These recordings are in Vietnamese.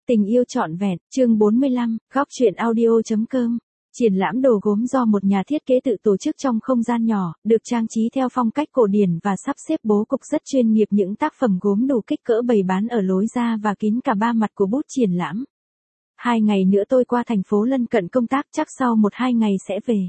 Tình yêu trọn vẹn, chương 45, góc truyện audio.com. Triển lãm đồ gốm do một nhà thiết kế tự tổ chức trong không gian nhỏ, được trang trí theo phong cách cổ điển và sắp xếp bố cục rất chuyên nghiệp. Những tác phẩm gốm đủ kích cỡ bày bán ở lối ra và kín cả ba mặt của bút triển lãm. 2 ngày nữa tôi qua thành phố lân cận công tác, chắc sau 1-2 ngày sẽ về.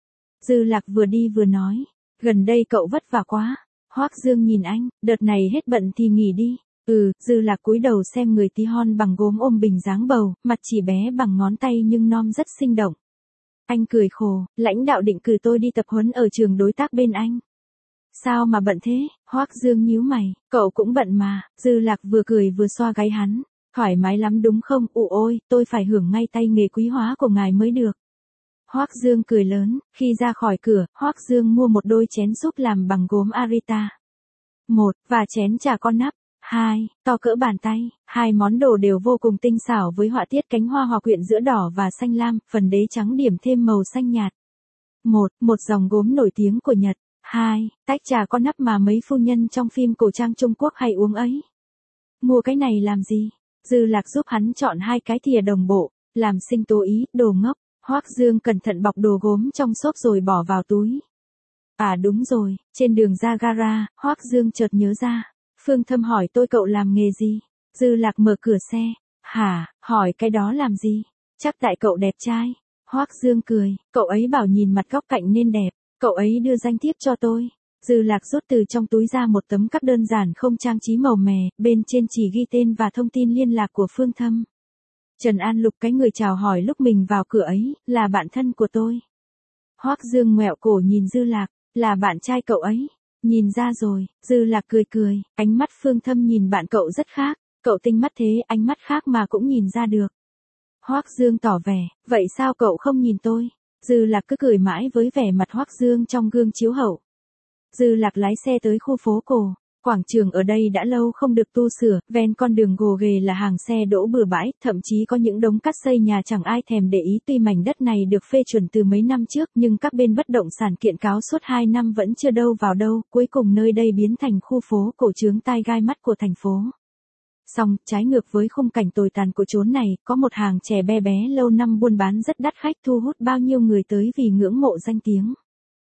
Dư Lạc vừa đi vừa nói, gần đây cậu vất vả quá. Hoắc Dương nhìn anh, đợt này hết bận thì nghỉ đi. Dư Lạc cúi đầu xem người tí hon bằng gốm ôm bình dáng bầu, mặt chỉ bé bằng ngón tay nhưng non rất sinh động. Anh cười khổ, lãnh đạo định cử tôi đi tập huấn ở trường đối tác bên anh. Sao mà bận thế? Hoắc Dương nhíu mày, cậu cũng bận mà. Dư Lạc vừa cười vừa xoa gáy hắn, thoải mái lắm đúng không? Ôi, tôi phải hưởng ngay tay nghề quý hóa của ngài mới được. Hoắc Dương cười lớn, khi ra khỏi cửa, Hoắc Dương mua một đôi chén súp làm bằng gốm Arita. 1, và chén trà con nắp. 2, to cỡ bàn tay. Hai món đồ đều vô cùng tinh xảo với họa tiết cánh hoa hòa quyện giữa đỏ và xanh lam, phần đế trắng điểm thêm màu xanh nhạt. 1, một dòng gốm nổi tiếng của Nhật. 2, tách trà con nắp mà mấy phu nhân trong phim cổ trang Trung Quốc hay uống ấy. Mua cái này làm gì? Dư Lạc giúp hắn chọn 2 cái thìa đồng bộ, làm sinh tố ý, đồ ngốc. Hoắc Dương cẩn thận bọc đồ gốm trong xốp rồi bỏ vào túi. À đúng rồi, trên đường ra gara, Hoắc Dương chợt nhớ ra. Phương Thâm hỏi tôi cậu làm nghề gì? Dư Lạc mở cửa xe. Hả, hỏi cái đó làm gì? Chắc tại cậu đẹp trai. Hoắc Dương cười, cậu ấy bảo nhìn mặt góc cạnh nên đẹp, cậu ấy đưa danh thiếp cho tôi. Dư Lạc rút từ trong túi ra một tấm card đơn giản không trang trí màu mè, bên trên chỉ ghi tên và thông tin liên lạc của Phương Thâm. Trần An Lục, cái người chào hỏi lúc mình vào cửa ấy, là bạn thân của tôi. Hoắc Dương ngoẹo cổ nhìn Dư Lạc, là bạn trai cậu ấy. Nhìn ra rồi. Dư Lạc cười, ánh mắt Phương Thâm nhìn bạn cậu rất khác, cậu tinh mắt thế, ánh mắt khác mà cũng nhìn ra được. Hoắc Dương tỏ vẻ, vậy sao cậu không nhìn tôi? Dư Lạc cứ cười mãi với vẻ mặt Hoắc Dương trong gương chiếu hậu. Dư Lạc lái xe tới khu phố cổ. Quảng trường ở đây đã lâu không được tu sửa, ven con đường gồ ghề là hàng xe đỗ bừa bãi, thậm chí có những đống cát xây nhà chẳng ai thèm để ý. Tuy mảnh đất này được phê chuẩn từ mấy năm trước nhưng các bên bất động sản kiện cáo suốt 2 năm vẫn chưa đâu vào đâu, cuối cùng nơi đây biến thành khu phố cổ chướng tai gai mắt của thành phố. Song, trái ngược với khung cảnh tồi tàn của chốn này, có một hàng chè be bé lâu năm buôn bán rất đắt khách, thu hút bao nhiêu người tới vì ngưỡng mộ danh tiếng.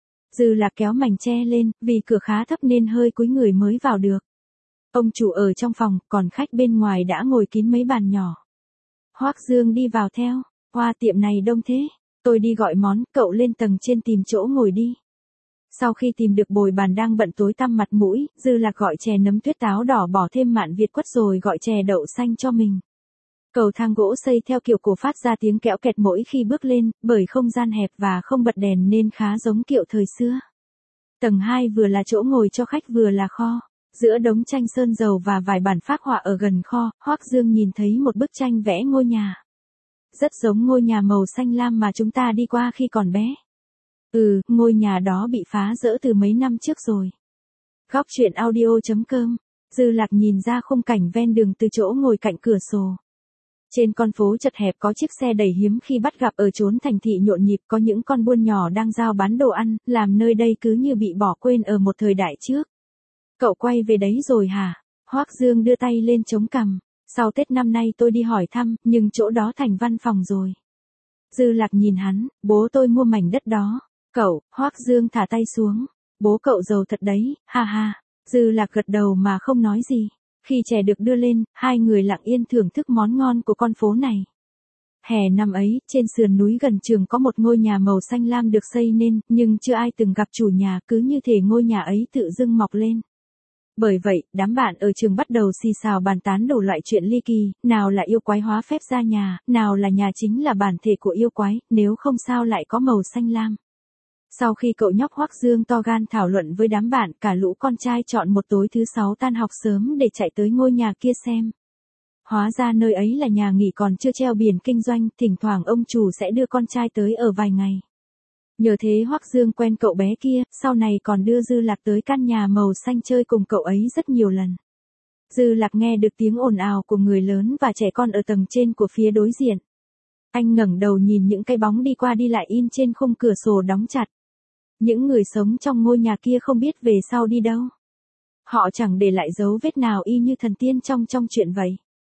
Dư Lạc kéo mảnh che lên, vì cửa khá thấp nên hơi cúi người mới vào được. Ông chủ ở trong phòng, còn khách bên ngoài đã ngồi kín mấy bàn nhỏ. Hoắc Dương đi vào theo. Hoa, tiệm này đông thế. Tôi đi gọi món, cậu lên tầng trên tìm chỗ ngồi đi. Sau khi tìm được bồi bàn đang bận tối tăm mặt mũi, Dư Lạc gọi chè nấm tuyết táo đỏ bỏ thêm mạn Việt quất rồi gọi chè đậu xanh cho mình. Cầu thang gỗ xây theo kiểu cổ phát ra tiếng kẽo kẹt mỗi khi bước lên, bởi không gian hẹp và không bật đèn nên khá giống kiệu thời xưa. Tầng 2 vừa là chỗ ngồi cho khách vừa là kho. Giữa đống tranh sơn dầu và vài bản phác họa ở gần kho, Hoắc Dương nhìn thấy một bức tranh vẽ ngôi nhà. Rất giống ngôi nhà màu xanh lam mà chúng ta đi qua khi còn bé. Ngôi nhà đó bị phá rỡ từ mấy năm trước rồi. Góc truyện audio.com. Dư Lạc nhìn ra khung cảnh ven đường từ chỗ ngồi cạnh cửa sổ. Trên con phố chật hẹp có chiếc xe đẩy hiếm khi bắt gặp ở chốn thành thị nhộn nhịp, có những con buôn nhỏ đang giao bán đồ ăn, làm nơi đây cứ như bị bỏ quên ở một thời đại trước. Cậu quay về đấy rồi hả? Hoắc Dương đưa tay lên chống cằm. Sau Tết năm nay tôi đi hỏi thăm, nhưng chỗ đó thành văn phòng rồi. Dư Lạc nhìn hắn, bố tôi mua mảnh đất đó. Cậu, Hoắc Dương thả tay xuống. Bố cậu giàu thật đấy, ha ha. Dư Lạc gật đầu mà không nói gì. Khi chè được đưa lên, hai người lặng yên thưởng thức món ngon của con phố này. Hè năm ấy, trên sườn núi gần trường có một ngôi nhà màu xanh lam được xây nên, nhưng chưa ai từng gặp chủ nhà, cứ như thể ngôi nhà ấy tự dưng mọc lên. Bởi vậy, đám bạn ở trường bắt đầu xì xào bàn tán đủ loại chuyện ly kỳ, nào là yêu quái hóa phép ra nhà, nào là nhà chính là bản thể của yêu quái, nếu không sao lại có màu xanh lam. Sau khi cậu nhóc Hoắc Dương to gan thảo luận với đám bạn, cả lũ con trai chọn một tối thứ 6 tan học sớm để chạy tới ngôi nhà kia xem. Hóa ra nơi ấy là nhà nghỉ còn chưa treo biển kinh doanh, thỉnh thoảng ông chủ sẽ đưa con trai tới ở vài ngày. Nhờ thế Hoắc Dương quen cậu bé kia, sau này còn đưa Dư Lạc tới căn nhà màu xanh chơi cùng cậu ấy rất nhiều lần. Dư Lạc nghe được tiếng ồn ào của người lớn và trẻ con ở tầng trên của phía đối diện. Anh ngẩng đầu nhìn những cái bóng đi qua đi lại in trên khung cửa sổ đóng chặt. Những người sống trong ngôi nhà kia không biết về sau đi đâu. Họ chẳng để lại dấu vết nào y như thần tiên trong chuyện vậy.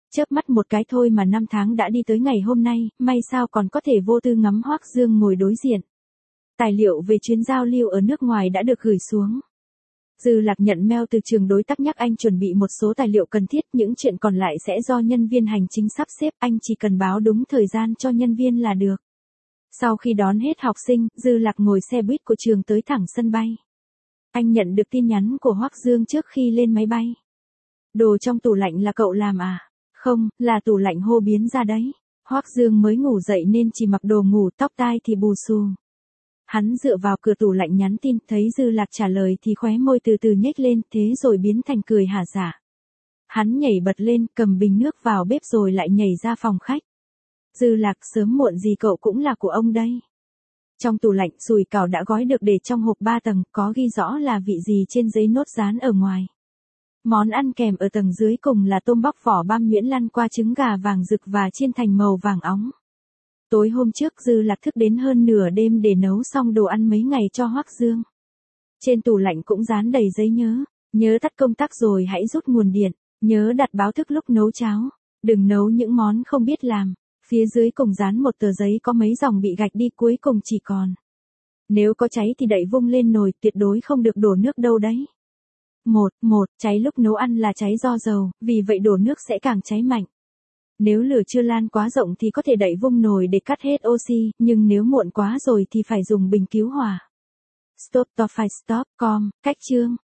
Chớp mắt một cái thôi mà năm tháng đã đi tới ngày hôm nay, may sao còn có thể vô tư ngắm Hoắc Dương ngồi đối diện. Tài liệu về chuyến giao lưu ở nước ngoài đã được gửi xuống. Dư Lạc nhận mail từ trường đối tác nhắc anh chuẩn bị một số tài liệu cần thiết, những chuyện còn lại sẽ do nhân viên hành chính sắp xếp, anh chỉ cần báo đúng thời gian cho nhân viên là được. Sau khi đón hết học sinh, Dư Lạc ngồi xe buýt của trường tới thẳng sân bay. Anh nhận được tin nhắn của Hoắc Dương trước khi lên máy bay. Đồ trong tủ lạnh là cậu làm à? Không, là tủ lạnh hô biến ra đấy. Hoắc Dương mới ngủ dậy nên chỉ mặc đồ ngủ, tóc tai thì bù xù. Hắn dựa vào cửa tủ lạnh nhắn tin, thấy Dư Lạc trả lời thì khóe môi từ từ nhếch lên, thế rồi biến thành cười hả dạ. Hắn nhảy bật lên, cầm bình nước vào bếp rồi lại nhảy ra phòng khách. Dư Lạc, sớm muộn gì cậu cũng là của ông đây. Trong tủ lạnh, sủi cảo đã gói được để trong hộp 3 tầng, có ghi rõ là vị gì trên giấy nốt dán ở ngoài. Món ăn kèm ở tầng dưới cùng là tôm bóc vỏ băm nhuyễn lăn qua trứng gà vàng rực và chiên thành màu vàng óng. Tối hôm trước Dư Lạc thức đến hơn nửa đêm để nấu xong đồ ăn mấy ngày cho Hoắc Dương. Trên tủ lạnh cũng dán đầy giấy nhớ tắt công tắc rồi hãy rút nguồn điện, nhớ đặt báo thức lúc nấu cháo, đừng nấu những món không biết làm. Phía dưới cùng dán một tờ giấy có mấy dòng bị gạch đi, cuối cùng chỉ còn: nếu có cháy thì đậy vung lên nồi, tuyệt đối không được đổ nước đâu đấy. Cháy lúc nấu ăn là cháy do dầu, vì vậy đổ nước sẽ càng cháy mạnh. Nếu lửa chưa lan quá rộng thì có thể đậy vung nồi để cắt hết oxy, nhưng nếu muộn quá rồi thì phải dùng bình cứu hỏa. Stop. Cách chương